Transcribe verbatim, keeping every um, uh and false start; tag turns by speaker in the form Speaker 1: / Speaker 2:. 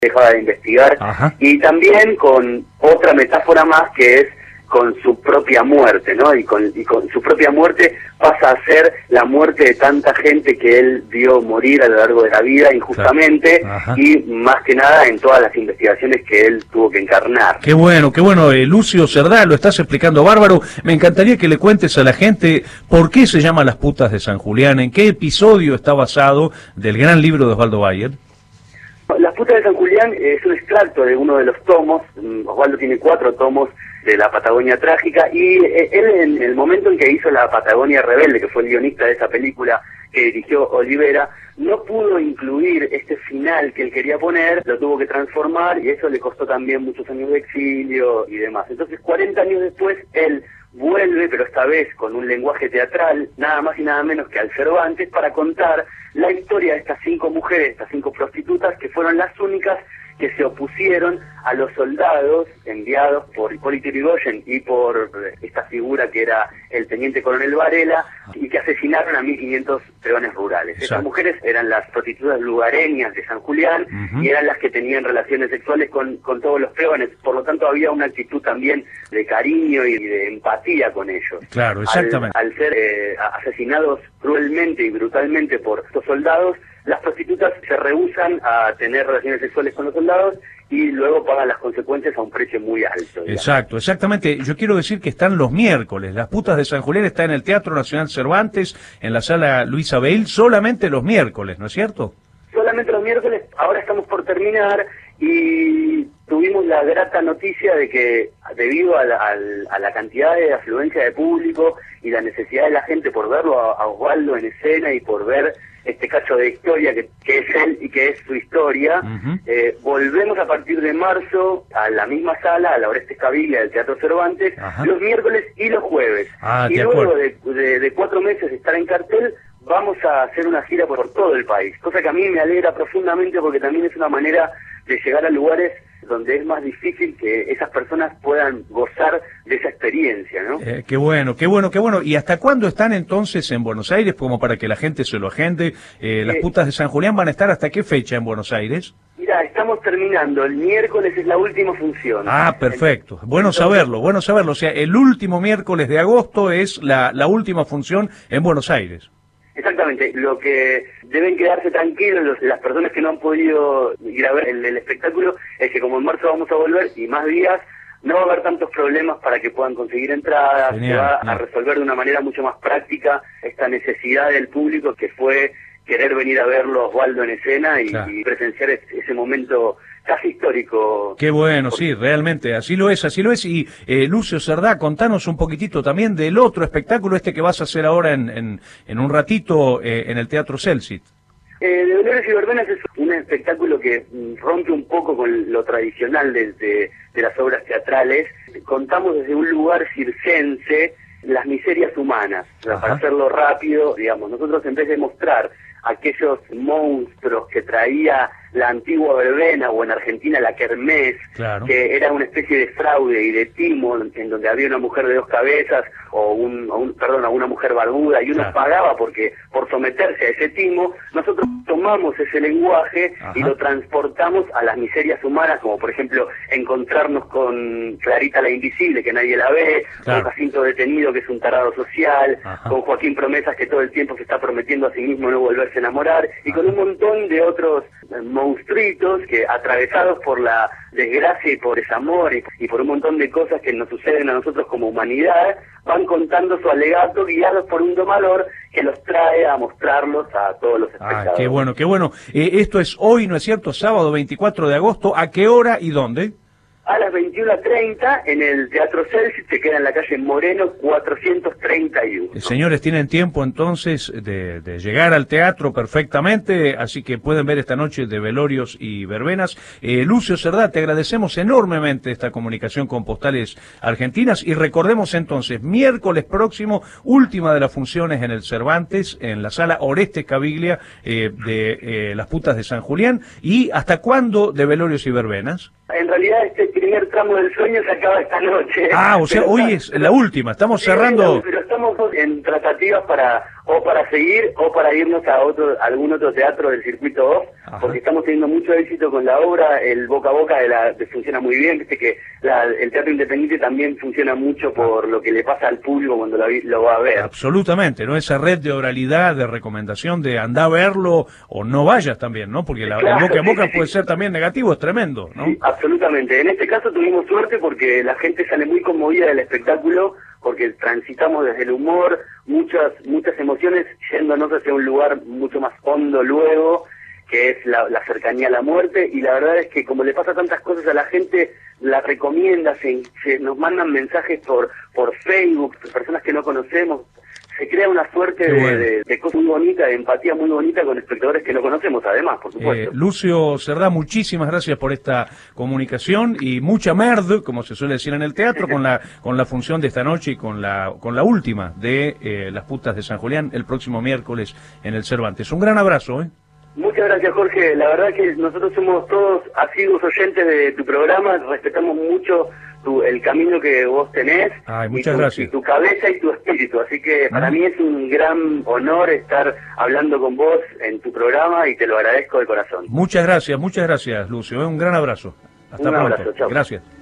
Speaker 1: dejaba de investigar.
Speaker 2: Ajá.
Speaker 1: Y también con otra metáfora más, que es con su propia muerte, ¿no? Y con, y con su propia muerte pasa a ser la muerte de tanta gente que él vio morir a lo largo de la vida injustamente,
Speaker 2: claro.
Speaker 1: Y más que nada en todas las investigaciones que él tuvo que encarnar.
Speaker 2: Qué bueno, qué bueno, eh, Lucio Cerdá, lo estás explicando bárbaro. Me encantaría que le cuentes a la gente por qué se llama Las Putas de San Julián, en qué episodio está basado del gran libro de Osvaldo Bayer.
Speaker 1: Las Putas de San Julián es un extracto de uno de los tomos. Osvaldo tiene cuatro tomos de la Patagonia Trágica, y él, en el momento en que hizo la Patagonia Rebelde, que fue el guionista de esa película que dirigió Olivera, no pudo incluir este final que él quería poner, lo tuvo que transformar, y eso le costó también muchos años de exilio y demás. Entonces, cuarenta años después, él vuelve, pero esta vez con un lenguaje teatral, nada más y nada menos que al Cervantes, para contar la historia de estas cinco mujeres, estas cinco prostitutas, que fueron las únicas que se opusieron a los soldados enviados por Hipólito Yrigoyen y por esta figura que era el teniente coronel Varela, y que asesinaron a mil quinientos peones rurales.
Speaker 2: Exacto.
Speaker 1: Estas mujeres eran las prostitutas lugareñas de San Julián, uh-huh. y eran las que tenían relaciones sexuales con, con todos los peones, por lo tanto había una actitud también de cariño y de empatía con ellos.
Speaker 2: Claro, exactamente.
Speaker 1: Al, al ser eh, asesinados cruelmente y brutalmente por estos soldados, las prostitutas se rehúsan a tener relaciones sexuales con los soldados y luego pagan las consecuencias a un precio muy alto. Digamos.
Speaker 2: Exacto, exactamente. Yo quiero decir que están los miércoles. Las Putas de San Julián está en el Teatro Nacional Cervantes, en la sala Luis Abel, solamente los miércoles, ¿no es cierto?
Speaker 1: Solamente los miércoles. Ahora estamos por terminar y tuvimos la grata noticia de que, debido a la, a, a la cantidad de afluencia de público y la necesidad de la gente por verlo a, a Osvaldo en escena y por ver este cacho de historia que, que es él y que es su historia, uh-huh. eh, volvemos a partir de marzo a la misma sala, a la Orestes Caviglia del Teatro Cervantes, uh-huh. los miércoles y los jueves.
Speaker 2: Ah,
Speaker 1: y luego de, de, de cuatro meses de estar en cartel, vamos a hacer una gira por, por todo el país, cosa que a mí me alegra profundamente porque también es una manera de llegar a lugares donde es más difícil que esas personas puedan gozar de esa experiencia, ¿no?
Speaker 2: Eh, qué bueno, qué bueno, qué bueno. ¿Y hasta cuándo están entonces en Buenos Aires, como para que la gente se lo agende? Eh, ¿Las eh, Putas de San Julián van a estar hasta qué fecha en Buenos Aires?
Speaker 1: Mira, estamos terminando, el miércoles es la última función.
Speaker 2: Ah, perfecto. Bueno entonces, saberlo, bueno saberlo. O sea, el último miércoles de agosto es la, la última función en Buenos Aires.
Speaker 1: Exactamente, lo que deben quedarse tranquilos los, las personas que no han podido ir a ver el, el espectáculo es que como en marzo vamos a volver y más días, no va a haber tantos problemas para que puedan conseguir entradas. Genial, se va genial. a resolver de una manera mucho más práctica esta necesidad del público que fue querer venir a verlo Osvaldo en escena y, claro. y presenciar ese, ese momento casi histórico.
Speaker 2: Qué bueno, sí, realmente, así lo es, así lo es. Y eh, Lucio Cerdá, contanos un poquitito también del otro espectáculo, este que vas a hacer ahora en, en, en un ratito eh, en el Teatro Celsit.
Speaker 1: Eh, de Dolores y Verbenas es un espectáculo que rompe un poco con lo tradicional de, de, de las obras teatrales. Contamos desde un lugar circense las miserias humanas, o sea, para hacerlo rápido, digamos, nosotros en vez de mostrar aquellos monstruos que traía la antigua verbena, o en Argentina la kermés,
Speaker 2: claro.
Speaker 1: que era una especie de fraude y de timo en donde había una mujer de dos cabezas o un, o un perdón, una mujer barbuda y uno claro. pagaba porque por someterse a ese timo. Nosotros tomamos ese lenguaje Ajá. y lo transportamos a las miserias humanas, como por ejemplo encontrarnos con Clarita la Invisible, que nadie la ve, claro. con Jacinto Detenido, que es un tarado social, Ajá. con Joaquín Promesas, que todo el tiempo se está prometiendo a sí mismo no volverse a enamorar, y Ajá. con un montón de otros monstruitos que, atravesados por la desgracia y por desamor y, y por un montón de cosas que nos suceden a nosotros como humanidad, van contando su alegato guiados por un domador que los trae a mostrarlos a todos los espectadores.
Speaker 2: Ah, qué bueno, qué bueno. Eh, esto es hoy, ¿no es cierto? Sábado veinticuatro de agosto. ¿A qué hora y dónde?
Speaker 1: A las veintiuna treinta en el Teatro Celsit, que queda en la calle Moreno cuatrocientos treinta y uno.
Speaker 2: Señores, tienen tiempo entonces de, de llegar al teatro perfectamente, así que pueden ver esta noche de Velorios y Verbenas. Eh, Lucio Cerdá, te agradecemos enormemente esta comunicación con Postales Argentinas y recordemos entonces, miércoles próximo, última de las funciones en el Cervantes, en la sala Orestes Caviglia eh, de eh, Las Putas de San Julián. ¿Y hasta cuándo de Velorios y Verbenas?
Speaker 1: En realidad este primer tramo del sueño se acaba esta noche.
Speaker 2: Ah, o sea, hoy es la última, estamos cerrando...
Speaker 1: Pero estamos en tratativas para o para seguir o para irnos a otro algún otro teatro del circuito dos, porque estamos teniendo mucho éxito con la obra, el boca a boca de la de funciona muy bien, viste que la, el teatro independiente también funciona mucho por lo que le pasa al público cuando lo, lo va a ver.
Speaker 2: Absolutamente, ¿no? Esa red de oralidad, de recomendación, de andar a verlo o no vayas también, ¿no? Porque la, claro, el boca a boca sí, puede sí. ser también negativo, es tremendo, ¿no? Sí,
Speaker 1: absolutamente. En este caso tuvimos suerte porque la gente sale muy conmovida del espectáculo, porque transitamos desde el humor, muchas muchas emociones, yéndonos hacia un lugar mucho más hondo luego, que es la, la cercanía a la muerte, y la verdad es que como le pasa tantas cosas a la gente, la recomienda, se, se nos mandan mensajes por por Facebook, personas que no conocemos, se crea una suerte bueno. de, de, de cosa muy bonita, de empatía muy bonita con espectadores que no conocemos, además, por supuesto.
Speaker 2: Eh, Lucio Cerdá, muchísimas gracias por esta comunicación y mucha merde, como se suele decir en el teatro, con la con la función de esta noche y con la con la última de eh, Las Putas de San Julián el próximo miércoles en el Cervantes. Un gran abrazo, ¿eh?
Speaker 1: Muchas gracias, Jorge. La verdad que nosotros somos todos asiduos oyentes de tu programa, respetamos mucho tu, el camino que vos tenés.
Speaker 2: Ay, muchas
Speaker 1: y tu,
Speaker 2: gracias.
Speaker 1: Y tu cabeza y tu espíritu, así que para ¿Ah? mí es un gran honor estar hablando con vos en tu programa y te lo agradezco de corazón.
Speaker 2: Muchas gracias, muchas gracias, Lucio. Un gran abrazo. Hasta
Speaker 1: un
Speaker 2: pronto.
Speaker 1: Abrazo, chao.
Speaker 2: Gracias.